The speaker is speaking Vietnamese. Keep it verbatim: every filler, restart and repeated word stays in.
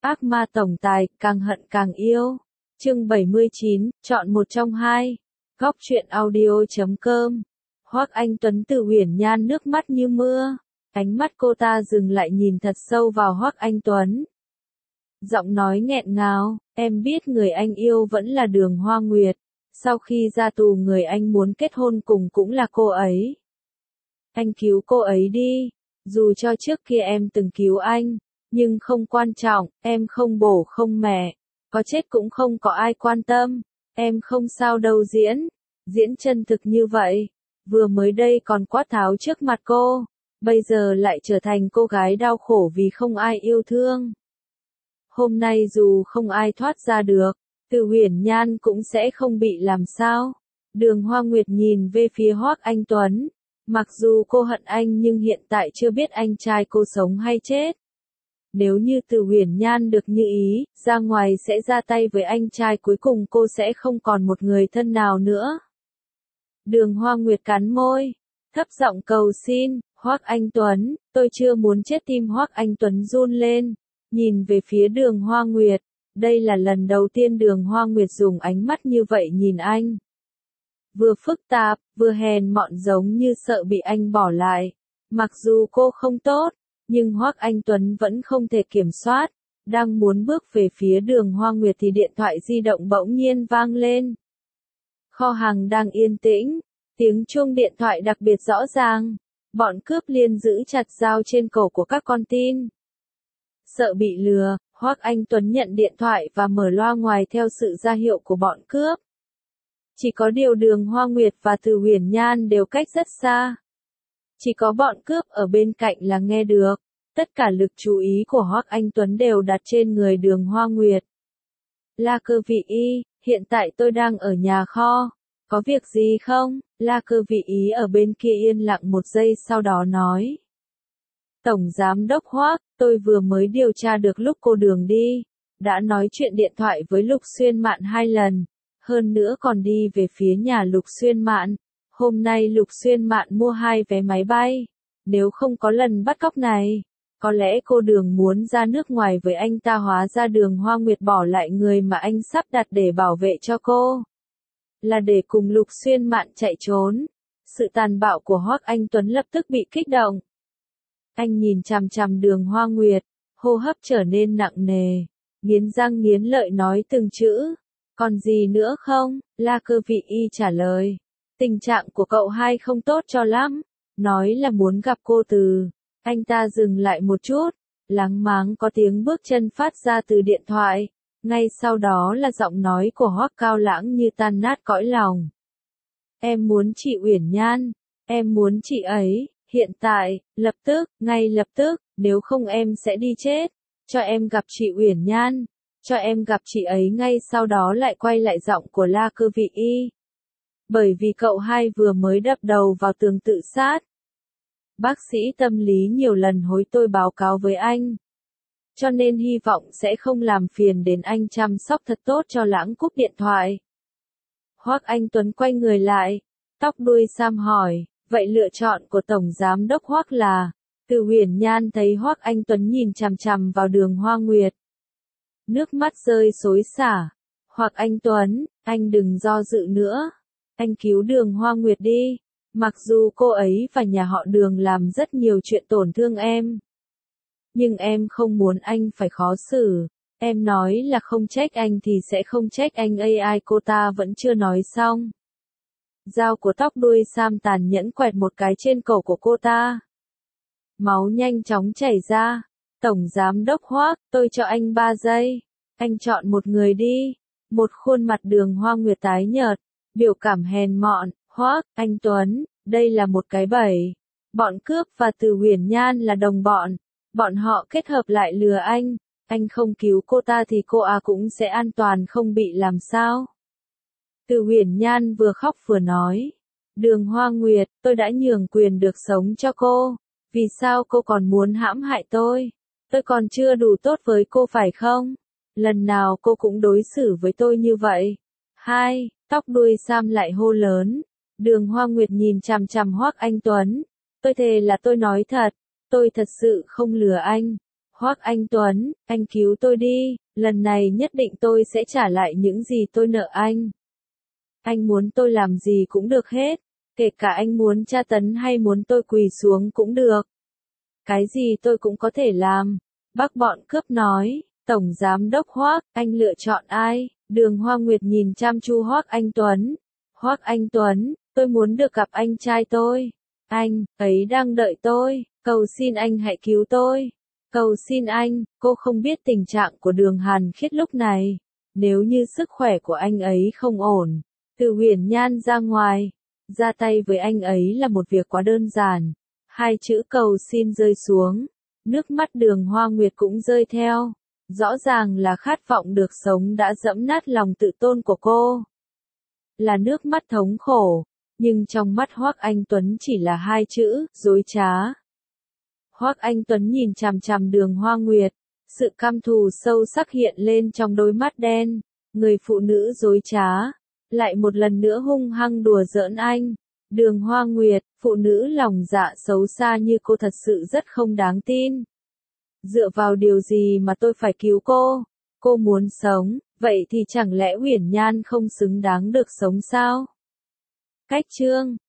Ác ma tổng tài, càng hận càng yêu. Chương bảy mươi chín, chọn một trong hai. Góc truyện audio chấm com. Hoắc Anh Tuấn từ Uyển Nhan nước mắt như mưa. Ánh mắt cô ta dừng lại nhìn thật sâu vào Hoắc Anh Tuấn. Giọng nói nghẹn ngào, em biết người anh yêu vẫn là Đường Hoa Nguyệt. Sau khi ra tù người anh muốn kết hôn cùng cũng là cô ấy. Anh cứu cô ấy đi. Dù cho trước kia em từng cứu anh. Nhưng không quan trọng, em không bổ không mẹ. Có chết cũng không có ai quan tâm. Em không sao đâu diễn. Diễn chân thực như vậy. Vừa mới đây còn quát tháo trước mặt cô. Bây giờ lại trở thành cô gái đau khổ vì không ai yêu thương. Hôm nay dù không ai thoát ra được, Từ Uyển Nhan cũng sẽ không bị làm sao. Đường Hoa Nguyệt nhìn về phía Hoắc Anh Tuấn. Mặc dù cô hận anh nhưng hiện tại chưa biết anh trai cô sống hay chết. Nếu như Từ Uyển Nhan được như ý, ra ngoài sẽ ra tay với anh trai cuối cùng cô sẽ không còn một người thân nào nữa. Đường Hoa Nguyệt cắn môi, thấp giọng cầu xin, Hoắc Anh Tuấn, tôi chưa muốn chết. Tim Hoắc Anh Tuấn run lên, nhìn về phía Đường Hoa Nguyệt, đây là lần đầu tiên Đường Hoa Nguyệt dùng ánh mắt như vậy nhìn anh. Vừa phức tạp, vừa hèn mọn giống như sợ bị anh bỏ lại. Mặc dù cô không tốt, nhưng Hoắc Anh Tuấn vẫn không thể kiểm soát. Đang muốn bước về phía Đường Hoa Nguyệt thì điện thoại di động bỗng nhiên vang lên. Kho hàng đang yên tĩnh, tiếng chuông điện thoại đặc biệt rõ ràng. Bọn cướp liên giữ chặt dao trên cổ của các con tin. Sợ bị lừa, Hoắc Anh Tuấn nhận điện thoại và mở loa ngoài theo sự ra hiệu của bọn cướp. Chỉ có điều Đường Hoa Nguyệt và Từ Uyển Nhan đều cách rất xa. Chỉ có bọn cướp ở bên cạnh là nghe được. Tất cả lực chú ý của Hoắc Anh Tuấn đều đặt trên người Đường Hoa Nguyệt. La Cơ Vị Y, hiện tại tôi đang ở nhà kho. Có việc gì không? La Cơ Vị Ý ở bên kia yên lặng một giây sau đó nói. Tổng Giám đốc Hoắc, tôi vừa mới điều tra được lúc cô Đường đi. Đã nói chuyện điện thoại với Lục Xuyên Mạn hai lần. Hơn nữa còn đi về phía nhà Lục Xuyên Mạn. Hôm nay Lục Xuyên Mạn mua hai vé máy bay. Nếu không có lần bắt cóc này, có lẽ cô Đường muốn ra nước ngoài với anh ta, hóa ra Đường Hoa Nguyệt bỏ lại người mà anh sắp đặt để bảo vệ cho cô. Là để cùng Lục Xuyên Mạn chạy trốn. Sự tàn bạo của Hoắc Anh Tuấn lập tức bị kích động. Anh nhìn chằm chằm Đường Hoa Nguyệt, hô hấp trở nên nặng nề, nghiến răng nghiến lợi nói từng chữ. Còn gì nữa không? La Cơ Vị Y trả lời. Tình trạng của cậu hai không tốt cho lắm. Nói là muốn gặp cô Từ. Anh ta dừng lại một chút. Láng máng có tiếng bước chân phát ra từ điện thoại. Ngay sau đó là giọng nói của Hoắc Cao Lãng như tan nát cõi lòng. Em muốn chị Uyển Nhan. Em muốn chị ấy. Hiện tại, lập tức, ngay lập tức. Nếu không em sẽ đi chết. Cho em gặp chị Uyển Nhan. Cho em gặp chị ấy ngay sau đó lại quay lại giọng của La Cơ Vị Y. Bởi vì cậu hai vừa mới đập đầu vào tường tự sát. Bác sĩ tâm lý nhiều lần hối tôi báo cáo với anh. Cho nên hy vọng sẽ không làm phiền đến anh, chăm sóc thật tốt cho Lãng. Cúp điện thoại. Hoắc Anh Tuấn quay người lại. Tóc đuôi Sam hỏi, vậy lựa chọn của Tổng Giám đốc Hoắc là? Từ Uyển Nhan thấy Hoắc Anh Tuấn nhìn chằm chằm vào Đường Hoa Nguyệt. Nước mắt rơi xối xả. Hoắc Anh Tuấn, anh đừng do dự nữa. Anh cứu Đường Hoa Nguyệt đi. Mặc dù cô ấy và nhà họ Đường làm rất nhiều chuyện tổn thương em. Nhưng em không muốn anh phải khó xử. Em nói là không trách anh thì sẽ không trách anh. Ai cô ta vẫn chưa nói xong. Dao của tóc đuôi Sam tàn nhẫn quẹt một cái trên cổ của cô ta. Máu nhanh chóng chảy ra. Tổng Giám đốc Hoắc, tôi cho anh ba giây. Anh chọn một người đi. Một khuôn mặt Đường Hoa Nguyệt tái nhợt, biểu cảm hèn mọn. Hoắc Anh Tuấn, đây là một cái bẫy. Bọn cướp và Từ Uyển Nhan là đồng bọn. Bọn họ kết hợp lại lừa anh. Anh không cứu cô ta thì cô à cũng sẽ an toàn không bị làm sao. Từ Uyển Nhan vừa khóc vừa nói. Đường Hoa Nguyệt, tôi đã nhường quyền được sống cho cô. Vì sao cô còn muốn hãm hại tôi? Tôi còn chưa đủ tốt với cô phải không? Lần nào cô cũng đối xử với tôi như vậy. Hai, tóc đuôi Sam lại hô lớn. Đường Hoa Nguyệt nhìn chằm chằm Hoắc Anh Tuấn. Tôi thề là tôi nói thật. Tôi thật sự không lừa anh. Hoắc Anh Tuấn, anh cứu tôi đi, lần này nhất định tôi sẽ trả lại những gì tôi nợ anh. Anh muốn tôi làm gì cũng được hết, kể cả anh muốn tra tấn hay muốn tôi quỳ xuống cũng được. Cái gì tôi cũng có thể làm. Bác bọn cướp nói, Tổng Giám đốc Hoắc, anh lựa chọn ai? Đường Hoa Nguyệt nhìn chăm chú Hoắc Anh Tuấn. Hoắc Anh Tuấn, tôi muốn được gặp anh trai tôi. Anh ấy đang đợi tôi, cầu xin anh hãy cứu tôi. Cầu xin anh, cô không biết tình trạng của Đường Hàn Khiết lúc này. Nếu như sức khỏe của anh ấy không ổn, từ Huyền Nhan ra ngoài, ra tay với anh ấy là một việc quá đơn giản. Hai chữ cầu xin rơi xuống, nước mắt Đường Hoa Nguyệt cũng rơi theo. Rõ ràng là khát vọng được sống đã dẫm nát lòng tự tôn của cô. Là nước mắt thống khổ, nhưng trong mắt Hoắc Anh Tuấn chỉ là hai chữ, dối trá. Hoắc Anh Tuấn nhìn chằm chằm Đường Hoa Nguyệt, sự căm thù sâu sắc hiện lên trong đôi mắt đen, người phụ nữ dối trá, lại một lần nữa hung hăng đùa giỡn anh. Đường Hoa Nguyệt, phụ nữ lòng dạ xấu xa như cô thật sự rất không đáng tin. Dựa vào điều gì mà tôi phải cứu cô? Cô muốn sống, vậy thì chẳng lẽ Huyền Nhan không xứng đáng được sống sao? Cách chương